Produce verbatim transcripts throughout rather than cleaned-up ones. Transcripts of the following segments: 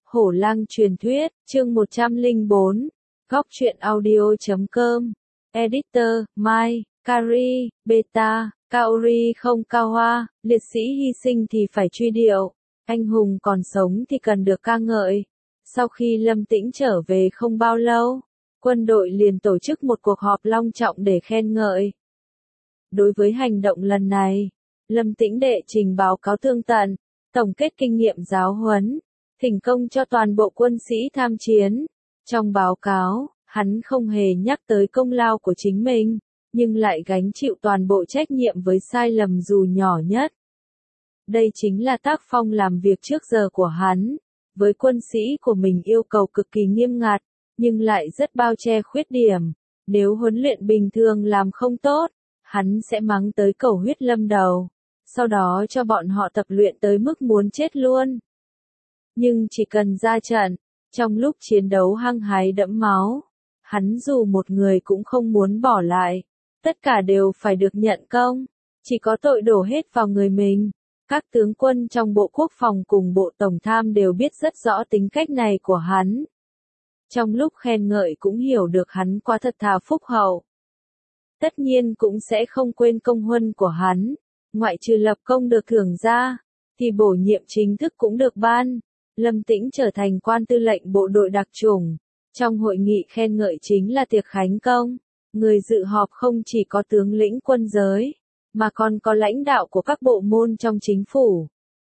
Hổ lang truyền thuyết, chương một trăm lẻ bốn, góc truyện audio chấm com, Editor, Mai, Kari, Beta, Kaori không cao hoa, liệt sĩ hy sinh thì phải truy điệu, anh hùng còn sống thì cần được ca ngợi. Sau khi Lâm Tĩnh trở về không bao lâu, quân đội liền tổ chức một cuộc họp long trọng để khen ngợi. Đối với hành động lần này, Lâm Tĩnh đệ trình báo cáo tường tận, tổng kết kinh nghiệm giáo huấn, thỉnh công cho toàn bộ quân sĩ tham chiến. Trong báo cáo, hắn không hề nhắc tới công lao của chính mình, nhưng lại gánh chịu toàn bộ trách nhiệm với sai lầm dù nhỏ nhất. Đây chính là tác phong làm việc trước giờ của hắn, với quân sĩ của mình yêu cầu cực kỳ nghiêm ngặt, nhưng lại rất bao che khuyết điểm. Nếu huấn luyện bình thường làm không tốt, hắn sẽ mắng tới cầu huyết lâm đầu, sau đó cho bọn họ tập luyện tới mức muốn chết luôn. Nhưng chỉ cần ra trận, trong lúc chiến đấu hăng hái đẫm máu, hắn dù một người cũng không muốn bỏ lại, tất cả đều phải được nhận công, chỉ có tội đổ hết vào người mình. Các tướng quân trong Bộ Quốc phòng cùng Bộ Tổng tham đều biết rất rõ tính cách này của hắn. Trong lúc khen ngợi cũng hiểu được hắn quá thật thà phúc hậu. Tất nhiên cũng sẽ không quên công huân của hắn, ngoại trừ lập công được thưởng ra, thì bổ nhiệm chính thức cũng được ban. Lâm Tĩnh trở thành quan tư lệnh bộ đội đặc chủng. Trong hội nghị khen ngợi chính là tiệc khánh công, người dự họp không chỉ có tướng lĩnh quân giới, mà còn có lãnh đạo của các bộ môn trong chính phủ.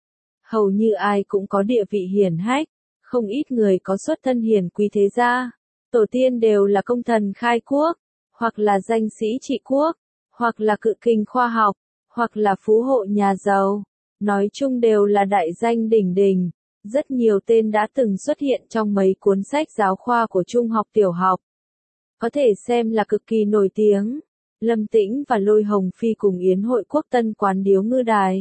Hầu như ai cũng có địa vị hiển hách, không ít người có xuất thân hiển quý thế gia, tổ tiên đều là công thần khai quốc, hoặc là danh sĩ trị quốc, hoặc là cự kình khoa học, hoặc là phú hộ nhà giàu, nói chung đều là đại danh đỉnh đỉnh. Rất nhiều tên đã từng xuất hiện trong mấy cuốn sách giáo khoa của trung học tiểu học. Có thể xem là cực kỳ nổi tiếng. Lâm Tĩnh và Lôi Hồng Phi cùng yến hội quốc tân quán điếu ngư đài.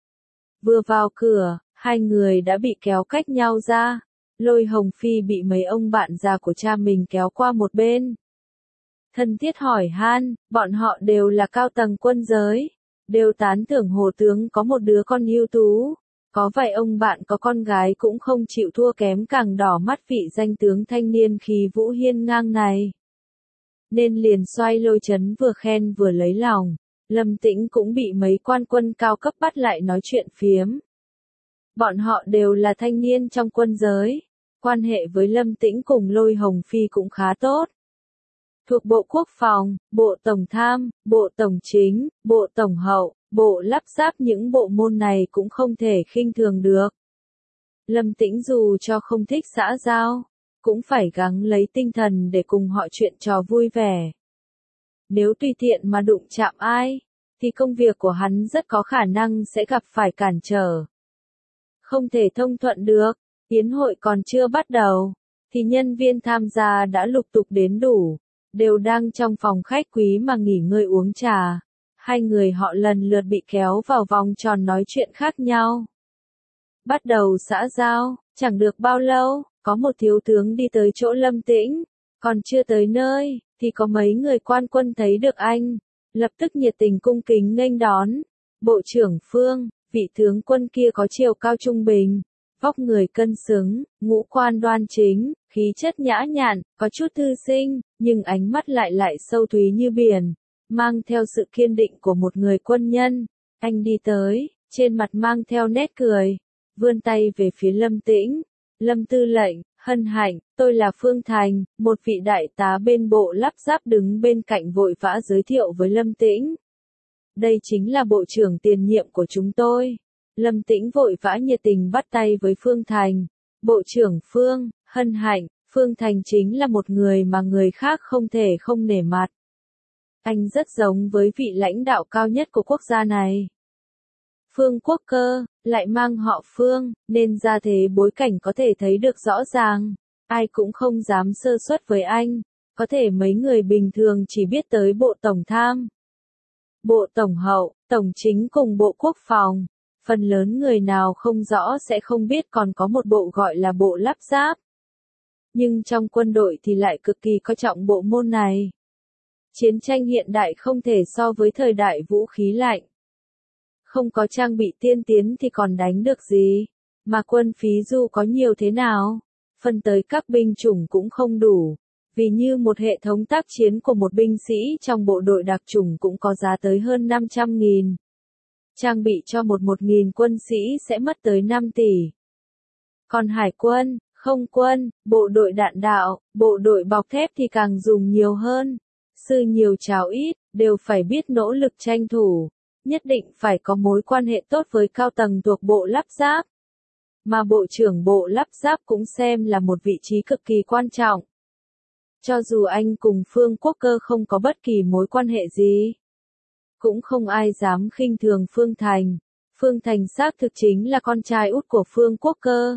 Vừa vào cửa, hai người đã bị kéo cách nhau ra. Lôi Hồng Phi bị mấy ông bạn già của cha mình kéo qua một bên. Thân thiết hỏi han, bọn họ đều là cao tầng quân giới, đều tán thưởng Hồ tướng có một đứa con ưu tú. Có vài ông bạn có con gái cũng không chịu thua kém, càng đỏ mắt vị danh tướng thanh niên khí vũ hiên ngang này. Nên liền xoay lôi chấn vừa khen vừa lấy lòng. Lâm Tĩnh cũng bị mấy quan quân cao cấp bắt lại nói chuyện phiếm. Bọn họ đều là thanh niên trong quân giới. Quan hệ với Lâm Tĩnh cùng Lôi Hồng Phi cũng khá tốt. Thuộc Bộ Quốc phòng, Bộ Tổng tham, Bộ Tổng chính, Bộ Tổng hậu, Bộ lắp ráp, những bộ môn này cũng không thể khinh thường được. Lâm Tĩnh dù cho không thích xã giao, cũng phải gắng lấy tinh thần để cùng họ chuyện trò vui vẻ. Nếu tùy tiện mà đụng chạm ai, thì công việc của hắn rất có khả năng sẽ gặp phải cản trở. Không thể thông thuận được, yến hội còn chưa bắt đầu, thì nhân viên tham gia đã lục tục đến đủ, đều đang trong phòng khách quý mà nghỉ ngơi uống trà. Hai người họ lần lượt bị kéo vào vòng tròn nói chuyện khác nhau. Bắt đầu xã giao, chẳng được bao lâu, có một thiếu tướng đi tới chỗ Lâm Tĩnh, còn chưa tới nơi, thì có mấy người quan quân thấy được anh, lập tức nhiệt tình cung kính nghênh đón. Bộ trưởng Phương, vị tướng quân kia có chiều cao trung bình, vóc người cân xứng, ngũ quan đoan chính, khí chất nhã nhặn, có chút thư sinh, nhưng ánh mắt lại lại sâu thúy như biển, mang theo sự kiên định của một người quân nhân. Anh đi tới, trên mặt mang theo nét cười, vươn tay về phía Lâm Tĩnh. Lâm tư lệnh, hân hạnh, tôi là Phương Thành, một vị đại tá bên bộ lắp ráp đứng bên cạnh vội vã giới thiệu với Lâm Tĩnh. Đây chính là bộ trưởng tiền nhiệm của chúng tôi. Lâm Tĩnh vội vã nhiệt tình bắt tay với Phương Thành. Bộ trưởng Phương, hân hạnh, Phương Thành chính là một người mà người khác không thể không nể mặt. Anh rất giống với vị lãnh đạo cao nhất của quốc gia này. Phương Quốc Cơ, lại mang họ Phương, nên ra thế bối cảnh có thể thấy được rõ ràng. Ai cũng không dám sơ suất với anh. Có thể mấy người bình thường chỉ biết tới Bộ Tổng tham, Bộ Tổng hậu, Tổng chính cùng Bộ Quốc phòng. Phần lớn người nào không rõ sẽ không biết còn có một bộ gọi là Bộ lắp ráp. Nhưng trong quân đội thì lại cực kỳ coi trọng bộ môn này. Chiến tranh hiện đại không thể so với thời đại vũ khí lạnh. Không có trang bị tiên tiến thì còn đánh được gì. Mà quân phí dù có nhiều thế nào, phân tới các binh chủng cũng không đủ. Vì như một hệ thống tác chiến của một binh sĩ trong bộ đội đặc chủng cũng có giá tới hơn năm trăm nghìn. Trang bị cho một một nghìn quân sĩ sẽ mất tới năm tỷ. Còn hải quân, không quân, bộ đội đạn đạo, bộ đội bọc thép thì càng dùng nhiều hơn. Sư nhiều cháo ít, đều phải biết nỗ lực tranh thủ. Nhất định phải có mối quan hệ tốt với cao tầng thuộc bộ lắp ráp. Mà bộ trưởng bộ lắp ráp cũng xem là một vị trí cực kỳ quan trọng. Cho dù anh cùng Phương Quốc Cơ không có bất kỳ mối quan hệ gì, cũng không ai dám khinh thường Phương Thành. Phương Thành xác thực chính là con trai út của Phương Quốc Cơ.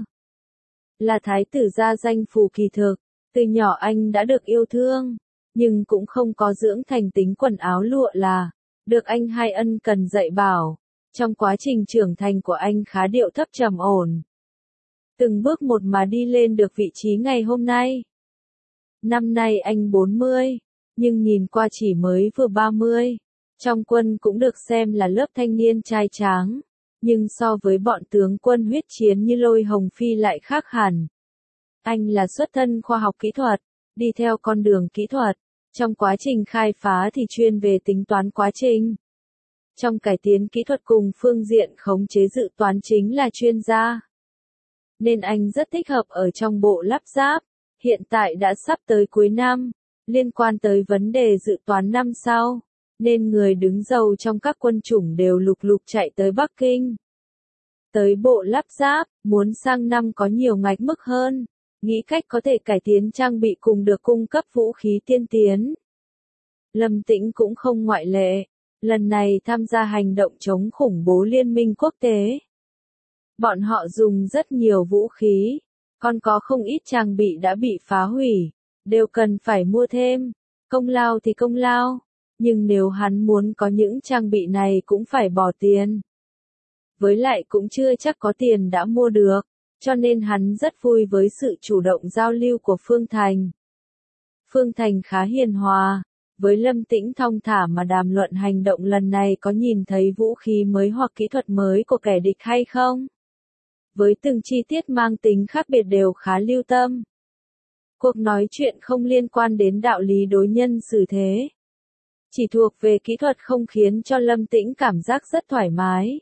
Là thái tử gia danh phủ kỳ thực, từ nhỏ anh đã được yêu thương, nhưng cũng không có dưỡng thành tính quần áo lụa là, được anh hai ân cần dạy bảo. Trong quá trình trưởng thành của anh khá điệu thấp trầm ổn. Từng bước một mà đi lên được vị trí ngày hôm nay. Năm nay anh bốn mươi, nhưng nhìn qua chỉ mới vừa ba mươi. Trong quân cũng được xem là lớp thanh niên trai tráng, nhưng so với bọn tướng quân huyết chiến như Lôi Hồng Phi lại khác hẳn. Anh là xuất thân khoa học kỹ thuật, đi theo con đường kỹ thuật, trong quá trình khai phá thì chuyên về tính toán quá trình. Trong cải tiến kỹ thuật cùng phương diện khống chế dự toán chính là chuyên gia. Nên anh rất thích hợp ở trong bộ lắp ráp. Hiện tại đã sắp tới cuối năm, liên quan tới vấn đề dự toán năm sau, nên người đứng đầu trong các quân chủng đều lục lục chạy tới Bắc Kinh. Tới bộ lắp ráp, muốn sang năm có nhiều ngạch mức hơn, nghĩ cách có thể cải tiến trang bị cùng được cung cấp vũ khí tiên tiến. Lâm Tĩnh cũng không ngoại lệ, lần này tham gia hành động chống khủng bố liên minh quốc tế. Bọn họ dùng rất nhiều vũ khí. Còn có không ít trang bị đã bị phá hủy, đều cần phải mua thêm. Công lao thì công lao, nhưng nếu hắn muốn có những trang bị này cũng phải bỏ tiền. Với lại cũng chưa chắc có tiền đã mua được, cho nên hắn rất vui với sự chủ động giao lưu của Phương Thành. Phương Thành khá hiền hòa, với Lâm Tĩnh thong thả mà đàm luận hành động lần này có nhìn thấy vũ khí mới hoặc kỹ thuật mới của kẻ địch hay không. Với từng chi tiết mang tính khác biệt đều khá lưu tâm. Cuộc nói chuyện không liên quan đến đạo lý đối nhân xử thế. Chỉ thuộc về kỹ thuật không khiến cho Lâm Tĩnh cảm giác rất thoải mái.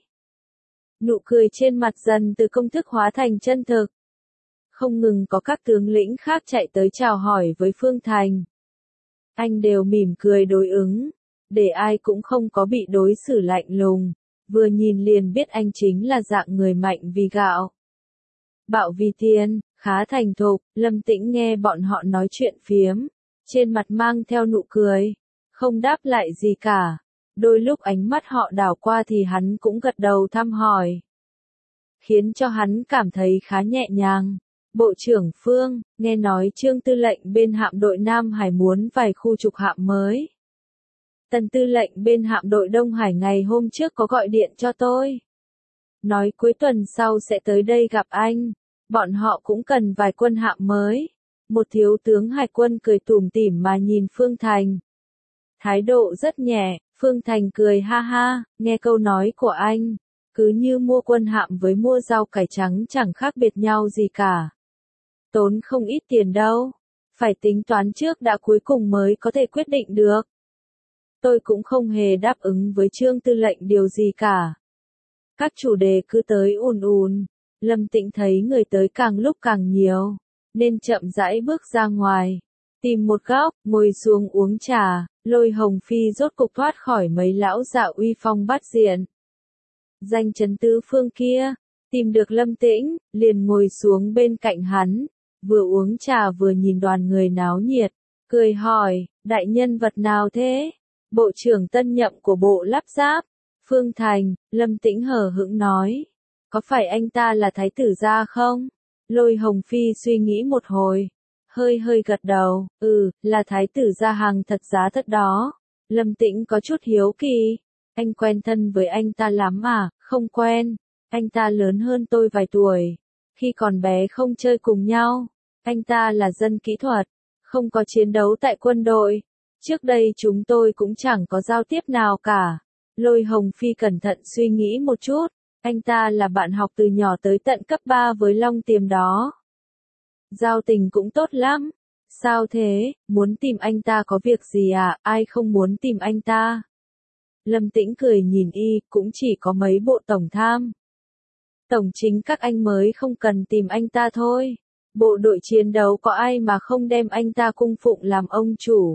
Nụ cười trên mặt dần từ công thức hóa thành chân thực. Không ngừng có các tướng lĩnh khác chạy tới chào hỏi với Phương Thành. Anh đều mỉm cười đối ứng, để ai cũng không có bị đối xử lạnh lùng. Vừa nhìn liền biết anh chính là dạng người mạnh vì gạo, bạo vì tiền, khá thành thục. Lâm Tĩnh nghe bọn họ nói chuyện phiếm, trên mặt mang theo nụ cười, không đáp lại gì cả. Đôi lúc ánh mắt họ đảo qua thì hắn cũng gật đầu thăm hỏi, khiến cho hắn cảm thấy khá nhẹ nhàng. Bộ trưởng Phương, nghe nói Trương tư lệnh bên hạm đội Nam Hải muốn vài khu trục hạm mới. Tần tư lệnh bên hạm đội Đông Hải ngày hôm trước có gọi điện cho tôi. Nói cuối tuần sau sẽ tới đây gặp anh. Bọn họ cũng cần vài quân hạm mới. Một thiếu tướng hải quân cười tủm tỉm mà nhìn Phương Thành. Thái độ rất nhẹ, Phương Thành cười ha ha, nghe câu nói của anh. Cứ như mua quân hạm với mua rau cải trắng chẳng khác biệt nhau gì cả. Tốn không ít tiền đâu. Phải tính toán trước đã cuối cùng mới có thể quyết định được. Tôi cũng không hề đáp ứng với Trương tư lệnh điều gì cả. Các chủ đề cứ tới ùn ùn. Lâm Tĩnh thấy người tới càng lúc càng nhiều, nên chậm rãi bước ra ngoài. Tìm một góc, ngồi xuống uống trà. Lôi Hồng Phi rốt cục thoát khỏi mấy lão già uy phong bát diện. Danh chấn tứ phương kia, tìm được Lâm Tĩnh, liền ngồi xuống bên cạnh hắn. Vừa uống trà vừa nhìn đoàn người náo nhiệt, cười hỏi, đại nhân vật nào thế? Bộ trưởng tân nhậm của bộ lắp ráp, Phương Thành. Lâm Tĩnh hờ hững nói, có phải anh ta là thái tử gia không? Lôi Hồng Phi suy nghĩ một hồi, hơi hơi gật đầu, ừ, là thái tử gia hàng thật giá thật đó. Lâm Tĩnh có chút hiếu kỳ, anh quen thân với anh ta lắm à? Không quen, anh ta lớn hơn tôi vài tuổi, khi còn bé không chơi cùng nhau. Anh ta là dân kỹ thuật, không có chiến đấu tại quân đội. Trước đây chúng tôi cũng chẳng có giao tiếp nào cả. Lôi Hồng Phi cẩn thận suy nghĩ một chút, Anh ta là bạn học từ nhỏ tới tận cấp ba với Long Tiềm đó. Giao tình cũng tốt lắm. Sao thế, muốn tìm anh ta có việc gì à, ai không muốn tìm anh ta? Lâm Tĩnh cười nhìn y, cũng chỉ có mấy bộ tổng tham. Tổng chính các anh mới không cần tìm anh ta thôi. Bộ đội chiến đấu có ai mà không đem anh ta cung phụng làm ông chủ.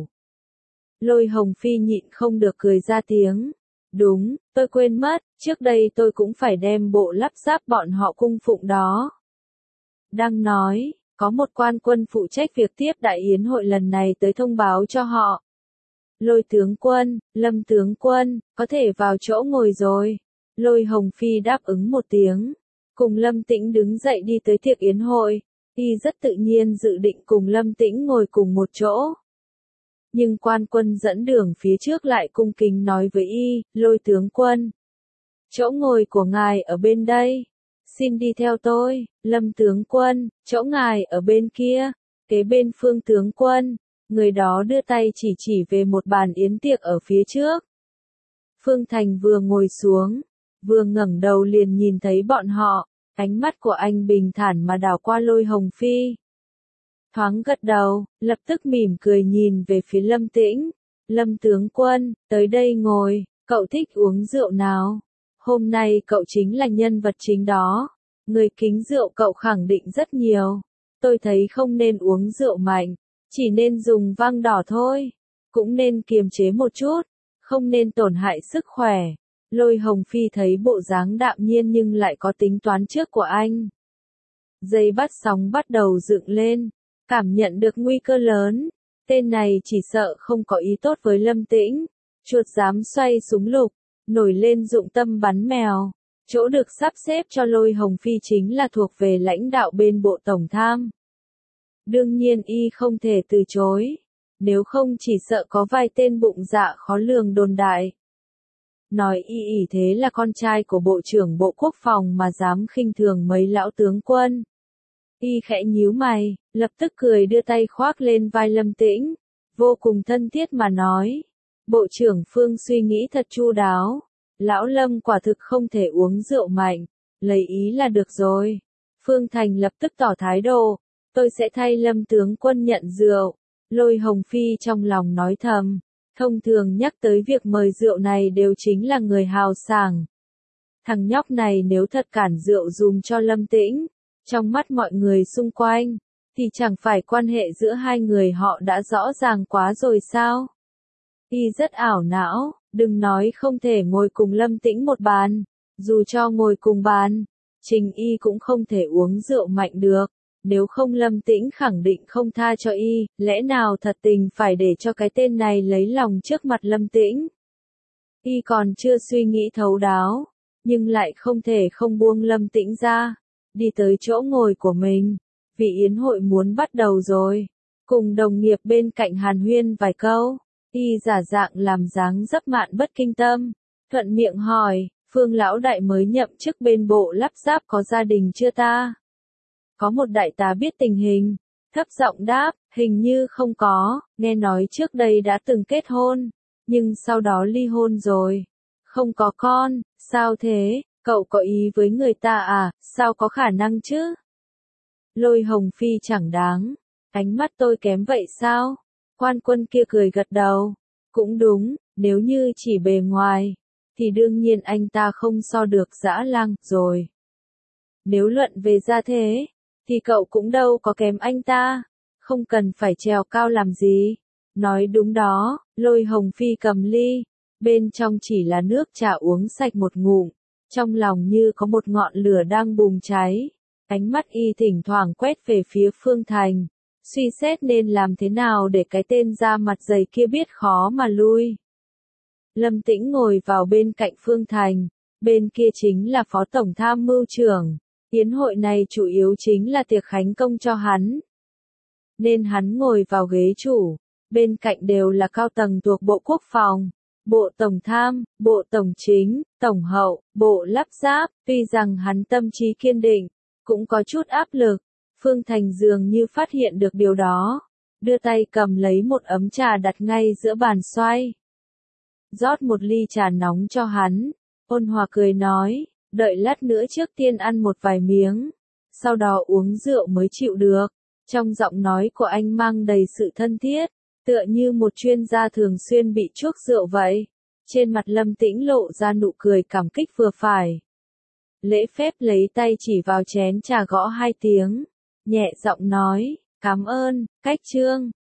Lôi Hồng Phi nhịn không được cười ra tiếng. Đúng, tôi quên mất, trước đây tôi cũng phải đem bộ lắp ráp bọn họ cung phụng đó. Đang nói, có một quan quân phụ trách việc tiếp đại yến hội lần này tới thông báo cho họ. Lôi tướng quân, Lâm tướng quân, có thể vào chỗ ngồi rồi. Lôi Hồng Phi đáp ứng một tiếng. Cùng Lâm Tĩnh đứng dậy đi tới tiệc yến hội. Y rất tự nhiên dự định cùng Lâm Tĩnh ngồi cùng một chỗ. Nhưng quan quân dẫn đường phía trước lại cung kính nói với y, Lôi tướng quân. Chỗ ngồi của ngài ở bên đây. Xin đi theo tôi, Lâm tướng quân, chỗ ngài ở bên kia, kế bên Phương tướng quân. Người đó đưa tay chỉ chỉ về một bàn yến tiệc ở phía trước. Phương Thành vừa ngồi xuống, vừa ngẩng đầu liền nhìn thấy bọn họ, ánh mắt của anh bình thản mà đảo qua Lôi Hồng Phi. Thoáng gật đầu, lập tức mỉm cười nhìn về phía Lâm Tĩnh. Lâm tướng quân, tới đây ngồi, cậu thích uống rượu nào? Hôm nay cậu chính là nhân vật chính đó. Người kính rượu cậu khẳng định rất nhiều. Tôi thấy không nên uống rượu mạnh, chỉ nên dùng vang đỏ thôi. Cũng nên kiềm chế một chút, không nên tổn hại sức khỏe. Lôi Hồng Phi thấy bộ dáng đạm nhiên nhưng lại có tính toán trước của anh. Dây bắt sóng bắt đầu dựng lên, cảm nhận được nguy cơ lớn. Tên này chỉ sợ không có ý tốt với Lâm Tĩnh. Chuột dám xoay súng lục, nổi lên dụng tâm bắn mèo. Chỗ được sắp xếp cho Lôi Hồng Phi chính là thuộc về lãnh đạo bên bộ tổng tham. Đương nhiên y không thể từ chối. Nếu không chỉ sợ có vài tên bụng dạ khó lường đồn đại. Nói y ỉ thế là con trai của Bộ trưởng Bộ Quốc phòng mà dám khinh thường mấy lão tướng quân. Y khẽ nhíu mày, lập tức cười đưa tay khoác lên vai Lâm Tĩnh. Vô cùng thân thiết mà nói. Bộ trưởng Phương suy nghĩ thật chu đáo. Lão Lâm quả thực không thể uống rượu mạnh. Lấy ý là được rồi. Phương Thành lập tức tỏ thái độ. Tôi sẽ thay Lâm tướng quân nhận rượu. Lôi Hồng Phi trong lòng nói thầm. Thông thường nhắc tới việc mời rượu này đều chính là người hào sảng. Thằng nhóc này nếu thật cản rượu dùm cho Lâm Tĩnh, trong mắt mọi người xung quanh, thì chẳng phải quan hệ giữa hai người họ đã rõ ràng quá rồi sao? Y rất ảo não, đừng nói không thể ngồi cùng Lâm Tĩnh một bàn, dù cho ngồi cùng bàn, Trình Y cũng không thể uống rượu mạnh được. Nếu không Lâm Tĩnh khẳng định không tha cho y, lẽ nào thật tình phải để cho cái tên này lấy lòng trước mặt Lâm Tĩnh. Y còn chưa suy nghĩ thấu đáo, nhưng lại không thể không buông Lâm Tĩnh ra, đi tới chỗ ngồi của mình, vì yến hội muốn bắt đầu rồi. Cùng đồng nghiệp bên cạnh hàn huyên vài câu, y giả dạng làm dáng dấp mạn bất kinh tâm, thuận miệng hỏi, Phương lão đại mới nhậm chức bên bộ lắp ráp có gia đình chưa ta? Có một đại tá biết tình hình, thấp giọng đáp, hình như không có, nghe nói trước đây đã từng kết hôn, nhưng sau đó ly hôn rồi. Không có con, sao thế, cậu có ý với người ta à, sao có khả năng chứ? Lôi Hồng Phi chẳng đáng, ánh mắt tôi kém vậy sao? Quan quân kia cười gật đầu, cũng đúng, nếu như chỉ bề ngoài, thì đương nhiên anh ta không so được Dã Lăng rồi. Nếu luận về gia thế, thì cậu cũng đâu có kém anh ta, không cần phải trèo cao làm gì. Nói đúng đó, Lôi Hồng Phi cầm ly, bên trong chỉ là nước trà uống sạch một ngụm, trong lòng như có một ngọn lửa đang bùng cháy. Ánh mắt y thỉnh thoảng quét về phía Phương Thành, suy xét nên làm thế nào để cái tên da mặt dày kia biết khó mà lui. Lâm Tĩnh ngồi vào bên cạnh Phương Thành, bên kia chính là Phó Tổng Tham mưu trưởng. Yến hội này chủ yếu chính là tiệc khánh công cho hắn. Nên hắn ngồi vào ghế chủ, bên cạnh đều là cao tầng thuộc Bộ Quốc phòng, Bộ Tổng Tham, Bộ Tổng Chính, Tổng Hậu, Bộ Lắp Ráp. Tuy rằng hắn tâm trí kiên định, cũng có chút áp lực. Phương Thành dường như phát hiện được điều đó, đưa tay cầm lấy một ấm trà đặt ngay giữa bàn xoay. Rót một ly trà nóng cho hắn, ôn hòa cười nói, Đợi lát nữa trước tiên ăn một vài miếng, sau đó uống rượu mới chịu được. Trong giọng nói của anh mang đầy sự thân thiết, tựa như một chuyên gia thường xuyên bị chuốc rượu vậy. Trên mặt Lâm Tĩnh lộ ra nụ cười cảm kích vừa phải. Lễ phép lấy tay chỉ vào chén trà gõ hai tiếng, nhẹ giọng nói, cảm ơn, Cách Trương.